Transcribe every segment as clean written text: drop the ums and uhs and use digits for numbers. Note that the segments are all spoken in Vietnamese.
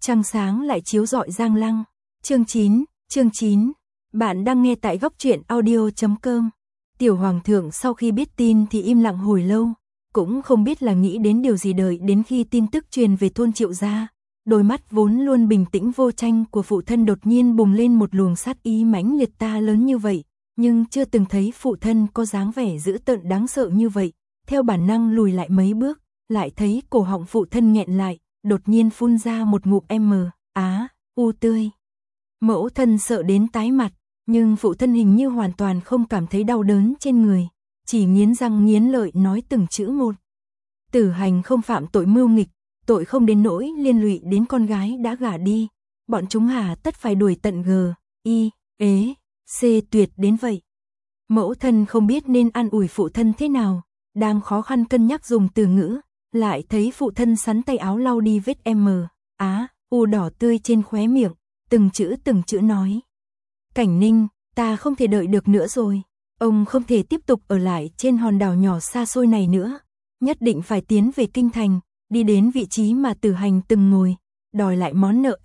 trăng sáng lại chiếu rọi giang lăng. Chương 9. Bạn đang nghe tại góc truyện audio.com. Tiểu hoàng thượng sau khi biết tin thì im lặng hồi lâu, cũng không biết là nghĩ đến điều gì, đợi đến khi tin tức truyền về thôn Triệu gia, đôi mắt vốn luôn bình tĩnh vô tranh của phụ thân đột nhiên bùng lên một luồng sát ý mãnh liệt. Ta lớn như vậy, nhưng chưa từng thấy phụ thân có dáng vẻ dữ tợn đáng sợ như vậy, theo bản năng lùi lại mấy bước, lại thấy cổ họng phụ thân nghẹn lại, đột nhiên phun ra một ngụm u tươi. Mẫu thân sợ đến tái mặt, nhưng phụ thân hình như hoàn toàn không cảm thấy đau đớn trên người, chỉ nghiến răng nghiến lợi nói từng chữ một. Tử Hành không phạm tội mưu nghịch, tội không đến nỗi liên lụy đến con gái đã gả đi, bọn chúng hà tất phải đuổi tận tuyệt đến vậy. Mẫu thân không biết nên an ủi phụ thân thế nào, đang khó khăn cân nhắc dùng từ ngữ, lại thấy phụ thân sắn tay áo lau đi vết u đỏ tươi trên khóe miệng, từng chữ nói. Cảnh Ninh, ta không thể đợi được nữa rồi, ông không thể tiếp tục ở lại trên hòn đảo nhỏ xa xôi này nữa, nhất định phải tiến về kinh thành, đi đến vị trí mà Tử Hành từng ngồi, đòi lại món nợ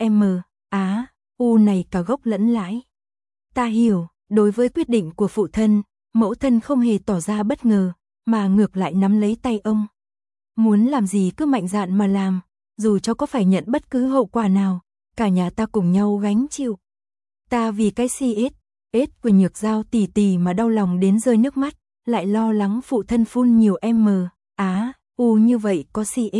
này cả gốc lẫn lãi. Ta hiểu, đối với quyết định của phụ thân, mẫu thân không hề tỏ ra bất ngờ, mà ngược lại nắm lấy tay ông. Muốn làm gì cứ mạnh dạn mà làm, dù cho có phải nhận bất cứ hậu quả nào, cả nhà ta cùng nhau gánh chịu. Ta vì cái CS của Nhược Giao tỷ tỷ mà đau lòng đến rơi nước mắt, lại lo lắng phụ thân phun nhiều như vậy có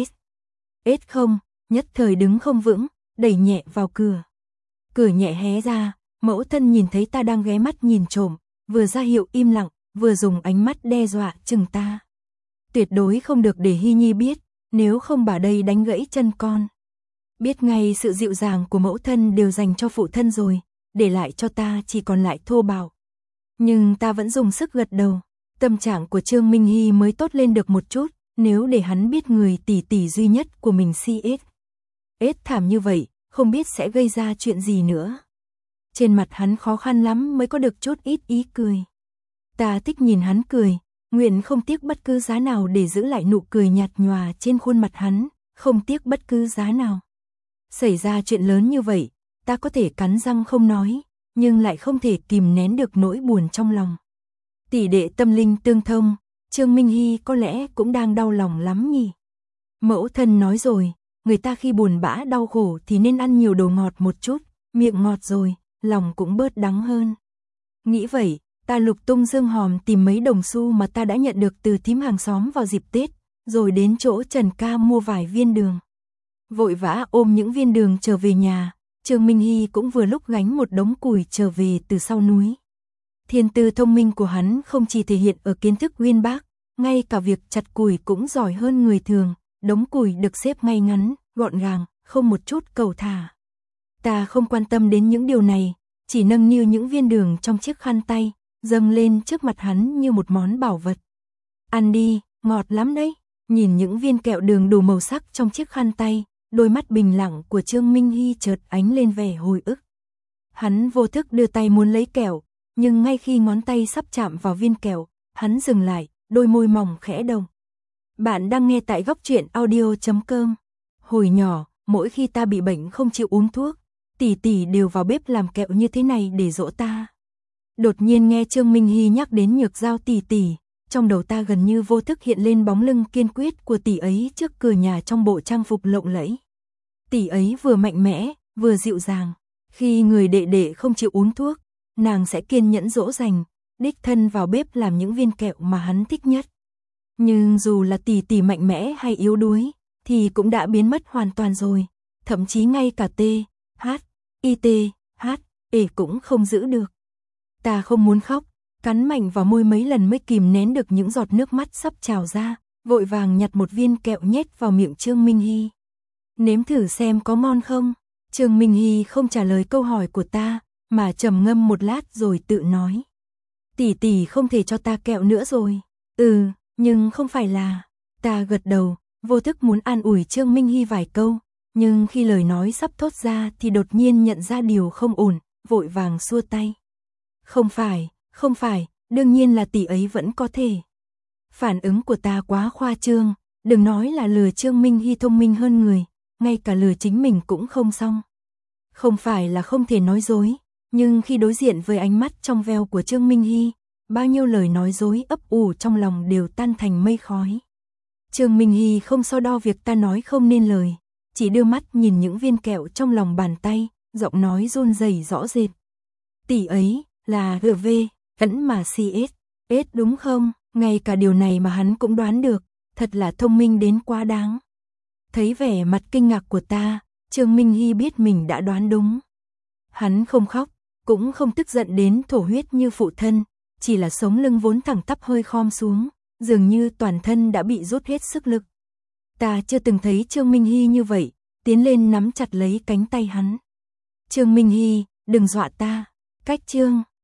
CS không, nhất thời đứng không vững, đẩy nhẹ vào cửa. Cửa nhẹ hé ra, mẫu thân nhìn thấy ta đang ghé mắt nhìn trộm, vừa ra hiệu im lặng, vừa dùng ánh mắt đe dọa chừng ta. Tuyệt đối không được để Hy Nhi biết, nếu không bà đây đánh gãy chân con. Biết ngay sự dịu dàng của mẫu thân đều dành cho phụ thân rồi, để lại cho ta chỉ còn lại thô bạo. Nhưng ta vẫn dùng sức gật đầu, tâm trạng của Trương Minh Hy mới tốt lên được một chút, nếu để hắn biết người tỷ tỷ duy nhất của mình CS thảm như vậy, không biết sẽ gây ra chuyện gì nữa. Trên mặt hắn khó khăn lắm mới có được chút ít ý cười. Ta thích nhìn hắn cười, nguyện không tiếc bất cứ giá nào để giữ lại nụ cười nhạt nhòa trên khuôn mặt hắn, không tiếc bất cứ giá nào. Xảy ra chuyện lớn như vậy, ta có thể cắn răng không nói, nhưng lại không thể kìm nén được nỗi buồn trong lòng. Tỷ đệ tâm linh tương thông, Trương Minh Hy có lẽ cũng đang đau lòng lắm nhỉ. Mẫu thân nói rồi, người ta khi buồn bã đau khổ thì nên ăn nhiều đồ ngọt một chút, miệng ngọt rồi, lòng cũng bớt đắng hơn. Nghĩ vậy, ta lục tung dương hòm tìm mấy đồng xu mà ta đã nhận được từ thím hàng xóm vào dịp Tết, rồi đến chỗ Trần ca mua vài viên đường. Vội vã ôm những viên đường trở về nhà, Trương Minh Hy cũng vừa lúc gánh một đống củi trở về từ sau núi. Thiên tư thông minh của hắn không chỉ thể hiện ở kiến thức uyên bác, ngay cả việc chặt củi cũng giỏi hơn người thường, đống củi được xếp ngay ngắn, gọn gàng, không một chút cầu thả. Ta không quan tâm đến những điều này, chỉ nâng niu những viên đường trong chiếc khăn tay, dâng lên trước mặt hắn như một món bảo vật. Ăn đi, ngọt lắm đấy. Nhìn những viên kẹo đường đủ màu sắc trong chiếc khăn tay, đôi mắt bình lặng của Trương Minh Hy chợt ánh lên vẻ hồi ức. Hắn vô thức đưa tay muốn lấy kẹo, nhưng ngay khi ngón tay sắp chạm vào viên kẹo, hắn dừng lại, đôi môi mỏng khẽ động. Bạn đang nghe tại góc truyện audio.com. Hồi nhỏ, mỗi khi ta bị bệnh không chịu uống thuốc, tỷ tỷ đều vào bếp làm kẹo như thế này để dỗ ta. Đột nhiên nghe Trương Minh Hy nhắc đến Nhược Giao tỷ tỷ, trong đầu ta gần như vô thức hiện lên bóng lưng kiên quyết của tỷ ấy trước cửa nhà trong bộ trang phục lộng lẫy. Tỷ ấy vừa mạnh mẽ, vừa dịu dàng, khi người đệ đệ không chịu uống thuốc, nàng sẽ kiên nhẫn dỗ dành, đích thân vào bếp làm những viên kẹo mà hắn thích nhất. Nhưng dù là tỷ tỷ mạnh mẽ hay yếu đuối, thì cũng đã biến mất hoàn toàn rồi, thậm chí ngay cả cũng không giữ được. Ta không muốn khóc, cắn mạnh vào môi mấy lần mới kìm nén được những giọt nước mắt sắp trào ra, vội vàng nhặt một viên kẹo nhét vào miệng Trương Minh Hy. Nếm thử xem có ngon không? Trương Minh Hy không trả lời câu hỏi của ta, mà trầm ngâm một lát rồi tự nói. Tỷ tỷ không thể cho ta kẹo nữa rồi. Nhưng không phải là. Ta gật đầu, vô thức muốn an ủi Trương Minh Hy vài câu, nhưng khi lời nói sắp thốt ra thì đột nhiên nhận ra điều không ổn, vội vàng xua tay. Không phải, đương nhiên là tỷ ấy vẫn có thể. Phản ứng của ta quá khoa trương, đừng nói là lừa Trương Minh Hy thông minh hơn người, ngay cả lừa chính mình cũng không xong. Không phải là không thể nói dối, nhưng khi đối diện với ánh mắt trong veo của Trương Minh Hy, bao nhiêu lời nói dối ấp ủ trong lòng đều tan thành mây khói. Trương Minh Hy không so đo việc ta nói không nên lời, chỉ đưa mắt nhìn những viên kẹo trong lòng bàn tay, giọng nói run rẩy rõ rệt. Tỷ ấy, là GV, ẩn mà CS, đúng không? Ngay cả điều này mà hắn cũng đoán được, thật là thông minh đến quá đáng. Thấy vẻ mặt kinh ngạc của ta, Trương Minh Hy biết mình đã đoán đúng. Hắn không khóc, cũng không tức giận đến thổ huyết như phụ thân, chỉ là sống lưng vốn thẳng tắp hơi khom xuống, dường như toàn thân đã bị rút hết sức lực. Ta chưa từng thấy Trương Minh Hy như vậy, tiến lên nắm chặt lấy cánh tay hắn. Trương Minh Hy, đừng dọa ta, cách Trương